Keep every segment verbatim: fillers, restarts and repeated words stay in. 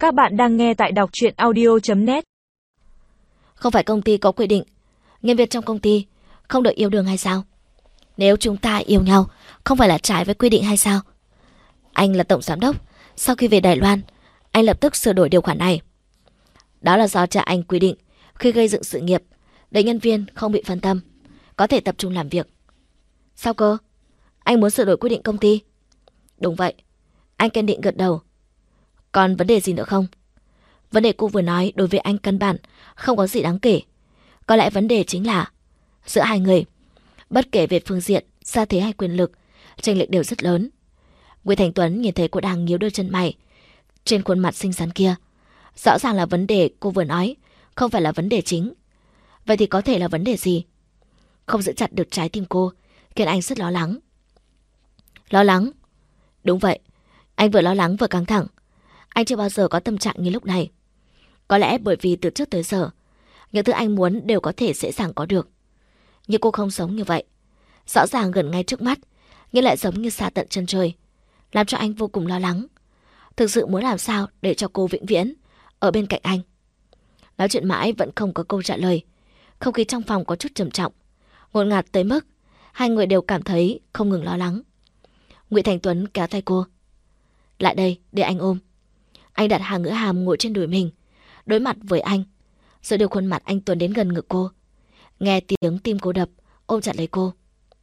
Các bạn đang nghe tại đọc truyện audio chấm net. Không phải công ty có quy định nhân viên trong công ty không được yêu đương hay sao? Nếu chúng ta yêu nhau, không phải là trái với quy định hay sao? Anh là tổng giám đốc, sau khi về Đài Loan, anh lập tức sửa đổi điều khoản này. Đó là do cha anh quy định khi gây dựng sự nghiệp, để nhân viên không bị phân tâm, có thể tập trung làm việc. Sao cơ? Anh muốn sửa đổi quy định công ty? Đúng vậy. Anh kiên định gật đầu. Còn vấn đề gì nữa không? Vấn đề cô vừa nói đối với anh căn bản không có gì đáng kể. Có lẽ vấn đề chính là giữa hai người, bất kể về phương diện gia thế hay quyền lực, chênh lệch đều rất lớn. Nguyễn Thành Tuấn nhìn thấy cô đang nhíu đôi chân mày trên khuôn mặt xinh xắn kia. Rõ ràng là vấn đề cô vừa nói không phải là vấn đề chính. Vậy thì có thể là vấn đề gì? Không giữ chặt được trái tim cô khiến anh rất lo lắng. Lo lắng? Đúng vậy. Anh vừa lo lắng vừa căng thẳng. Anh chưa bao giờ có tâm trạng như lúc này. Có lẽ bởi vì từ trước tới giờ những thứ anh muốn đều có thể dễ dàng có được. Nhưng cô không giống như vậy. Rõ ràng gần ngay trước mắt, nhưng lại giống như xa tận chân trời, làm cho anh vô cùng lo lắng. Thực sự muốn làm sao để cho cô vĩnh viễn ở bên cạnh anh. Nói chuyện mãi vẫn không có câu trả lời. Không khí trong phòng có chút trầm trọng, ngột ngạt tới mức hai người đều cảm thấy không ngừng lo lắng. Nguyễn Thành Tuấn kéo tay cô. Lại đây để anh ôm. Anh đặt Hà Ngữ Hàm ngồi trên đùi mình, đối mặt với anh, rồi đưa khuôn mặt anh Tuấn đến gần ngực cô. Nghe tiếng tim cô đập, ôm chặt lấy cô.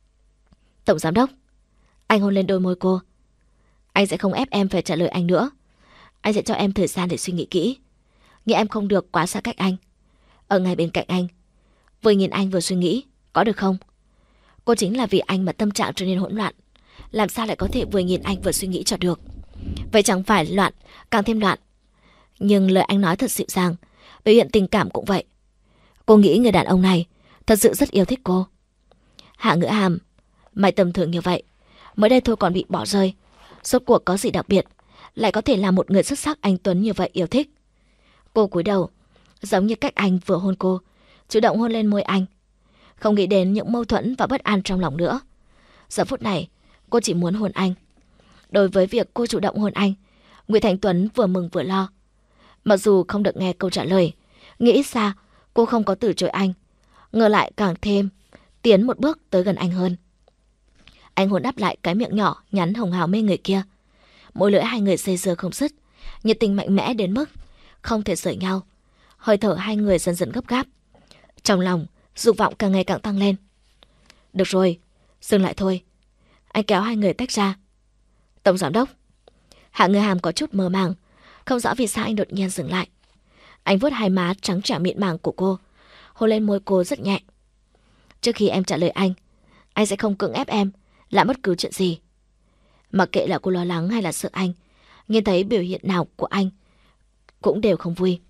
Tổng giám đốc. Anh hôn lên đôi môi cô. Anh sẽ không ép em phải trả lời anh nữa. Anh sẽ cho em thời gian để suy nghĩ kỹ. Nhưng em không được quá xa cách anh. Ở ngay bên cạnh anh, vừa nhìn anh vừa suy nghĩ, có được không? Cô chính là vì anh mà tâm trạng trở nên hỗn loạn. Làm sao lại có thể vừa nhìn anh vừa suy nghĩ cho được? Vậy chẳng phải loạn, càng thêm loạn. Nhưng lời anh nói thật dịu dàng, biểu hiện tình cảm cũng vậy. Cô nghĩ người đàn ông này thật sự rất yêu thích cô. Hạ Ngữ Hàm, mày tầm thường như vậy, mới đây thôi còn bị bỏ rơi. Rốt cuộc có gì đặc biệt lại có thể làm một người xuất sắc anh Tuấn như vậy yêu thích? Cô cúi đầu, giống như cách anh vừa hôn cô, chủ động hôn lên môi anh, không nghĩ đến những mâu thuẫn và bất an trong lòng nữa. Giờ phút này, cô chỉ muốn hôn anh. Đối với việc cô chủ động hôn anh, Nguyễn Thành Tuấn vừa mừng vừa lo. Mặc dù không được nghe câu trả lời, nghĩ sao cô không có từ chối anh, ngờ lại càng thêm tiến một bước tới gần anh hơn. Anh hôn đáp lại cái miệng nhỏ nhắn hồng hào mê người kia. Mỗi lưỡi hai người dây dưa không dứt, nhiệt tình mạnh mẽ đến mức không thể rời nhau. Hơi thở hai người dần dần gấp gáp. Trong lòng dục vọng càng ngày càng tăng lên. Được rồi, dừng lại thôi. Anh kéo hai người tách ra. Tổng giám đốc. Hạ Ngữ Hàm có chút mơ màng, không rõ vì sao anh đột nhiên dừng lại. Anh vuốt hai má trắng trẻo mịn màng của cô, hôn lên môi cô rất nhẹ. Trước khi em trả lời anh, anh sẽ không cưỡng ép em làm bất cứ chuyện gì. Mặc kệ là cô lo lắng hay là sợ anh, nhìn thấy biểu hiện nào của anh cũng đều không vui.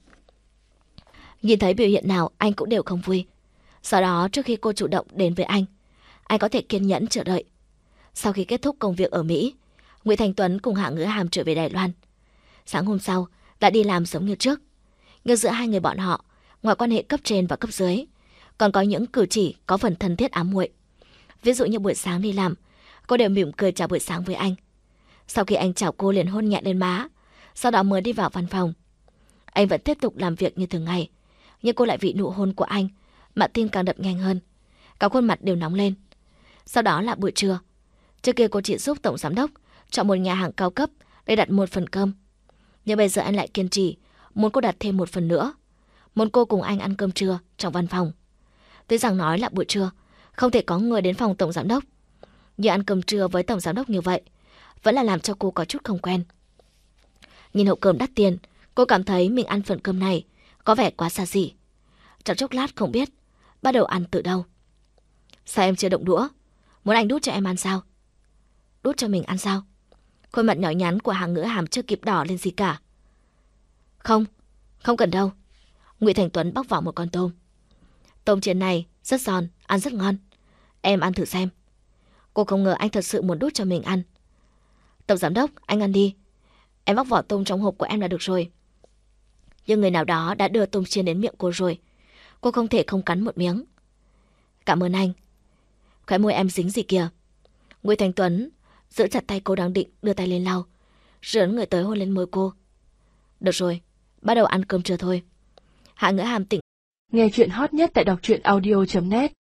Nhìn thấy biểu hiện nào anh cũng đều không vui. Sau đó trước khi cô chủ động đến với anh, anh có thể kiên nhẫn chờ đợi. Sau khi kết thúc công việc ở Mỹ, Nguyễn Thành Tuấn cùng Hạ Ngữ Hàm trở về Đài Loan. Sáng hôm sau lại đi làm giống như trước. Nhưng giữa hai người bọn họ, ngoài quan hệ cấp trên và cấp dưới, còn có những cử chỉ có phần thân thiết ám muội. Ví dụ như buổi sáng đi làm, cô đều mỉm cười chào buổi sáng với anh. Sau khi anh chào cô liền hôn nhẹ lên má, sau đó mới đi vào văn phòng. Anh vẫn tiếp tục làm việc như thường ngày, nhưng cô lại vì nụ hôn của anh mà tim càng đập nhanh hơn, cả khuôn mặt đều nóng lên. Sau đó là buổi trưa. Trước kia cô chỉ giúp tổng giám đốc chọn một nhà hàng cao cấp để đặt một phần cơm, nhưng bây giờ anh lại kiên trì muốn cô đặt thêm một phần nữa, muốn cô cùng anh ăn cơm trưa trong văn phòng. Tuy rằng nói là buổi trưa không thể có người đến phòng tổng giám đốc, nhưng ăn cơm trưa với tổng giám đốc như vậy vẫn là làm cho cô có chút không quen. Nhìn hộp cơm đắt tiền, cô cảm thấy mình ăn phần cơm này có vẻ quá xa xỉ. Trong chốc lát không biết bắt đầu ăn từ đâu. Sao em chưa động đũa? Muốn anh đút cho em ăn sao? Đút cho mình ăn sao? Khuôn mặt nhỏ nhắn của Hà Ngữ Hàm chưa kịp đỏ lên gì cả. Không, không cần đâu. Nguyễn Thành Tuấn bóc vỏ một con tôm. Tôm chiên này rất giòn, ăn rất ngon. Em ăn thử xem. Cô không ngờ anh thật sự muốn đút cho mình ăn. Tổng giám đốc, anh ăn đi. Em bóc vỏ tôm trong hộp của em là được rồi. Nhưng người nào đó đã đưa tôm chiên đến miệng cô rồi. Cô không thể không cắn một miếng. Cảm ơn anh. Khóe môi em dính gì kìa. Nguyễn Thành Tuấn giữ chặt tay cô đang định đưa tay lên lau, rồi ấn người tới hôn lên môi cô. Được rồi, bắt đầu ăn cơm trưa thôi. Hạ Ngữ Hàm tỉnh. Nghe chuyện hot nhất tại đọc truyện audio chấm net